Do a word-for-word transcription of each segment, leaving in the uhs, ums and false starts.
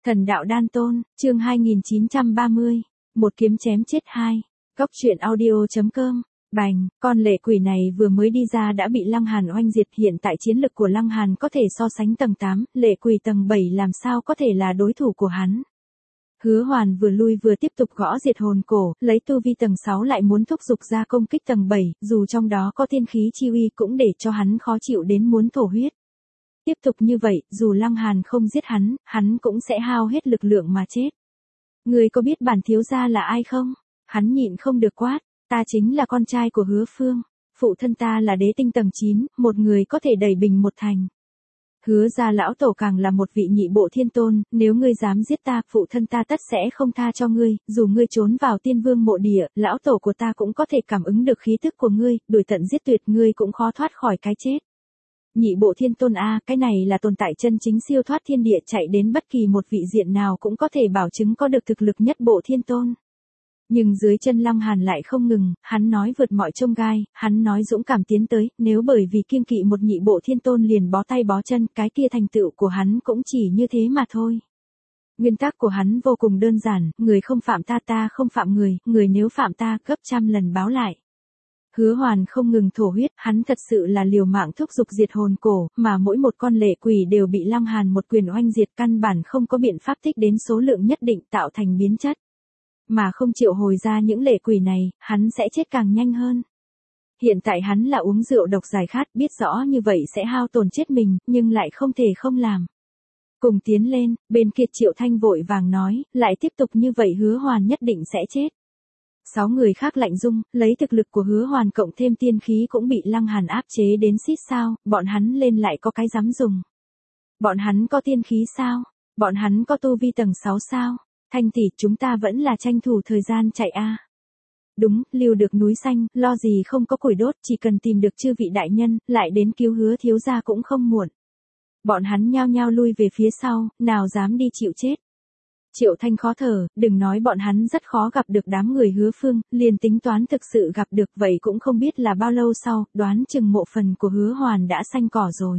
Thần đạo đan tôn, chương hai nghìn chín trăm ba mươi, một kiếm chém chết hai. Góc truyện audio.com. Bành, con lệ quỷ này vừa mới đi ra đã bị Lăng Hàn oanh diệt, hiện tại chiến lực của Lăng Hàn có thể so sánh tầng tám, lệ quỷ tầng bảy làm sao có thể là đối thủ của hắn. Hứa Hoàn vừa lui vừa tiếp tục gõ diệt hồn cổ, lấy tu vi tầng sáu lại muốn thúc giục ra công kích tầng bảy, dù trong đó có tiên khí chi uy cũng để cho hắn khó chịu đến muốn thổ huyết. Tiếp tục như vậy, dù Lăng Hàn không giết hắn, hắn cũng sẽ hao hết lực lượng mà chết. Người có biết bản thiếu gia là ai không? Hắn nhịn không được quát, ta chính là con trai của Hứa Phương, phụ thân ta là đế tinh tầng chín, một người có thể đẩy bình một thành. Hứa gia lão tổ càng là một vị nhị bộ thiên tôn, nếu ngươi dám giết ta, phụ thân ta tất sẽ không tha cho ngươi, dù ngươi trốn vào tiên vương mộ địa, lão tổ của ta cũng có thể cảm ứng được khí tức của ngươi, đuổi tận giết tuyệt ngươi cũng khó thoát khỏi cái chết. Nhị bộ thiên tôn a, cái này là tồn tại chân chính siêu thoát thiên địa, chạy đến bất kỳ một vị diện nào cũng có thể bảo chứng có được thực lực nhất bộ thiên tôn. Nhưng dưới chân Lăng Hàn lại không ngừng, hắn nói vượt mọi chông gai, hắn nói dũng cảm tiến tới, nếu bởi vì kiêng kỵ một nhị bộ thiên tôn liền bó tay bó chân, cái kia thành tựu của hắn cũng chỉ như thế mà thôi. Nguyên tắc của hắn vô cùng đơn giản, người không phạm ta ta không phạm người, người nếu phạm ta gấp trăm lần báo lại. Hứa Hoàn không ngừng thổ huyết, hắn thật sự là liều mạng thúc giục diệt hồn cổ, mà mỗi một con lệ quỷ đều bị Lăng Hàn một quyền oanh diệt, căn bản không có biện pháp tích đến số lượng nhất định tạo thành biến chất. Mà không chịu hồi ra những lệ quỷ này, hắn sẽ chết càng nhanh hơn. Hiện tại hắn là uống rượu độc giải khát, biết rõ như vậy sẽ hao tổn chết mình, nhưng lại không thể không làm. Cùng tiến lên, bên kia Triệu Thanh vội vàng nói, lại tiếp tục như vậy Hứa Hoàn nhất định sẽ chết. Sáu người khác lạnh rung, lấy thực lực của Hứa Hoàn cộng thêm tiên khí cũng bị Lăng Hàn áp chế đến xít sao, bọn hắn lên lại có cái dám dùng. Bọn hắn có tiên khí sao? Bọn hắn có tu vi tầng sáu sao? Thanh tỷ, chúng ta vẫn là tranh thủ thời gian chạy a. À. Đúng, lưu được núi xanh, lo gì không có củi đốt, chỉ cần tìm được chư vị đại nhân, lại đến cứu Hứa thiếu gia cũng không muộn. Bọn hắn nhao nhao lui về phía sau, nào dám đi chịu chết. Triệu Thanh khó thở, đừng nói bọn hắn rất khó gặp được đám người Hứa Phương, liền tính toán thực sự gặp được vậy cũng không biết là bao lâu sau, đoán chừng mộ phần của Hứa Hoàn đã xanh cỏ rồi.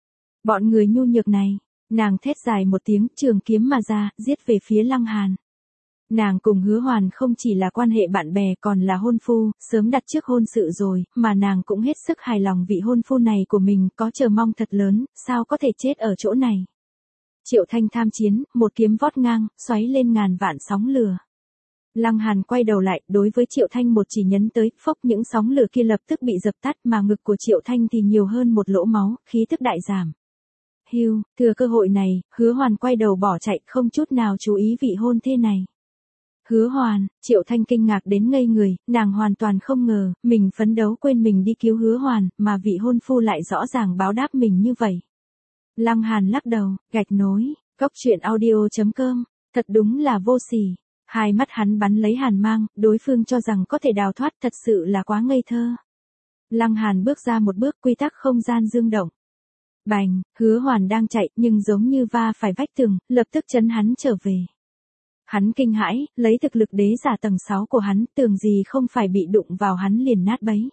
Bọn người nhu nhược này, nàng thét dài một tiếng, trường kiếm mà ra, giết về phía Lăng Hàn. Nàng cùng Hứa Hoàn không chỉ là quan hệ bạn bè còn là hôn phu, sớm đặt trước hôn sự rồi, mà nàng cũng hết sức hài lòng vị hôn phu này của mình, có chờ mong thật lớn, sao có thể chết ở chỗ này. Triệu Thanh tham chiến, một kiếm vót ngang, xoáy lên ngàn vạn sóng lửa. Lăng Hàn quay đầu lại, đối với Triệu Thanh một chỉ nhấn tới, phốc những sóng lửa kia lập tức bị dập tắt, mà ngực của Triệu Thanh thì nhiều hơn một lỗ máu, khí tức đại giảm. Hưu, thừa cơ hội này, Hứa Hoàn quay đầu bỏ chạy, không chút nào chú ý vị hôn thê này. Hứa Hoàn, Triệu Thanh kinh ngạc đến ngây người, nàng hoàn toàn không ngờ, mình phấn đấu quên mình đi cứu Hứa Hoàn, mà vị hôn phu lại rõ ràng báo đáp mình như vậy. Lăng Hàn lắc đầu, gạch nối, góc truyện audio.com, thật đúng là vô sỉ. Hai mắt hắn bắn lấy hàn mang, đối phương cho rằng có thể đào thoát, thật sự là quá ngây thơ. Lăng Hàn bước ra một bước, quy tắc không gian dương động. Bành, Hứa Hoàn đang chạy, nhưng giống như va phải vách tường, lập tức chấn hắn trở về. Hắn kinh hãi, lấy thực lực đế giả tầng sáu của hắn, tường gì không phải bị đụng vào hắn liền nát bấy.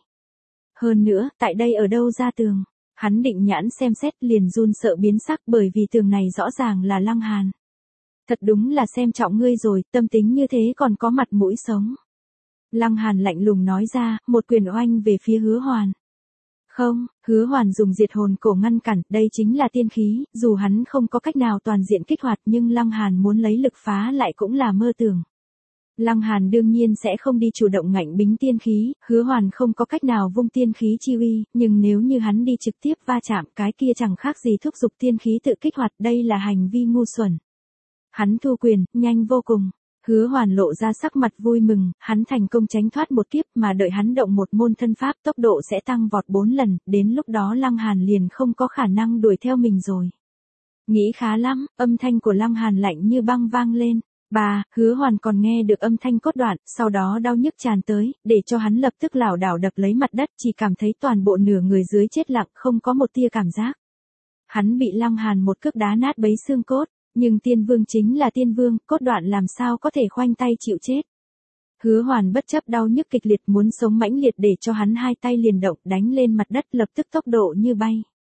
Hơn nữa, tại đây ở đâu ra tường? Hắn định nhãn xem xét liền run sợ biến sắc, bởi vì tường này rõ ràng là Lăng Hàn. Thật đúng là xem trọng ngươi rồi, tâm tính như thế còn có mặt mũi sống. Lăng Hàn lạnh lùng nói ra, một quyền oanh về phía Hứa Hoàn. Không, Hứa Hoàn dùng diệt hồn cổ ngăn cản, đây chính là tiên khí, dù hắn không có cách nào toàn diện kích hoạt nhưng Lăng Hàn muốn lấy lực phá lại cũng là mơ tưởng. Lăng Hàn đương nhiên sẽ không đi chủ động ngạnh bính tiên khí, Hứa Hoàn không có cách nào vung tiên khí chi uy, nhưng nếu như hắn đi trực tiếp va chạm, cái kia chẳng khác gì thúc giục tiên khí tự kích hoạt, đây là hành vi ngu xuẩn. Hắn thu quyền, nhanh vô cùng. Hứa Hoàn lộ ra sắc mặt vui mừng, hắn thành công tránh thoát một kiếp, mà đợi hắn động một môn thân pháp tốc độ sẽ tăng vọt bốn lần, đến lúc đó Lăng Hàn liền không có khả năng đuổi theo mình rồi. Nghĩ khá lắm, âm thanh của Lăng Hàn lạnh như băng vang lên. Bà, Hứa Hoàn còn nghe được âm thanh cốt đoạn, sau đó đau nhức tràn tới, để cho hắn lập tức lảo đảo đập lấy mặt đất, chỉ cảm thấy toàn bộ nửa người dưới chết lặng, không có một tia cảm giác. Hắn bị Lăng Hàn một cước đá nát bấy xương cốt. Nhưng tiên vương chính là tiên vương, cốt đoạn làm sao có thể khoanh tay chịu chết. Hứa Hoàn bất chấp đau nhức kịch liệt muốn sống mãnh liệt để cho hắn hai tay liền động đánh lên mặt đất lập tức tốc độ như bay.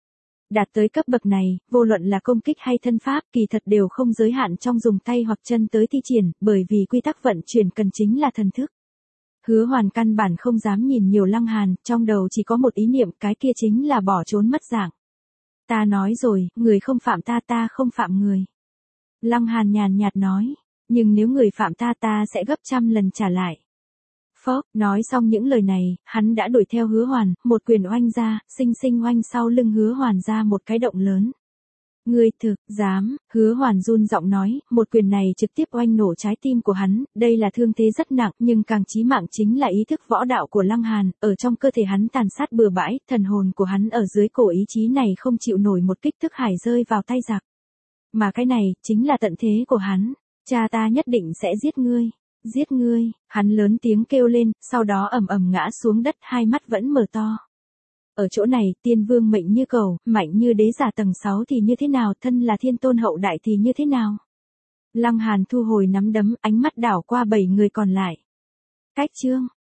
Đạt tới cấp bậc này, vô luận là công kích hay thân pháp kỳ thật đều không giới hạn trong dùng tay hoặc chân tới thi triển, bởi vì quy tắc vận chuyển cần chính là thần thức. Hứa Hoàn căn bản không dám nhìn nhiều Lăng Hàn, trong đầu chỉ có một ý niệm, cái kia chính là bỏ trốn mất dạng. Ta nói rồi, người không phạm ta ta không phạm người. Lăng Hàn nhàn nhạt nói, nhưng nếu người phạm ta ta sẽ gấp trăm lần trả lại. Phốc, nói xong những lời này, hắn đã đuổi theo Hứa Hoàn, một quyền oanh ra, sinh sinh oanh sau lưng Hứa Hoàn ra một cái động lớn. Ngươi thực, dám, Hứa Hoàn run giọng nói, một quyền này trực tiếp oanh nổ trái tim của hắn, đây là thương thế rất nặng, nhưng càng chí mạng chính là ý thức võ đạo của Lăng Hàn, ở trong cơ thể hắn tàn sát bừa bãi, thần hồn của hắn ở dưới cổ ý chí này không chịu nổi một kích thức hải rơi vào tay giặc. Mà cái này, chính là tận thế của hắn, cha ta nhất định sẽ giết ngươi. Giết ngươi, hắn lớn tiếng kêu lên, sau đó ầm ầm ngã xuống đất, hai mắt vẫn mở to. Ở chỗ này, tiên vương mệnh như cầu, mạnh như đế giả tầng sáu thì như thế nào, thân là thiên tôn hậu đại thì như thế nào? Lăng Hàn thu hồi nắm đấm, ánh mắt đảo qua bảy người còn lại. Cách chương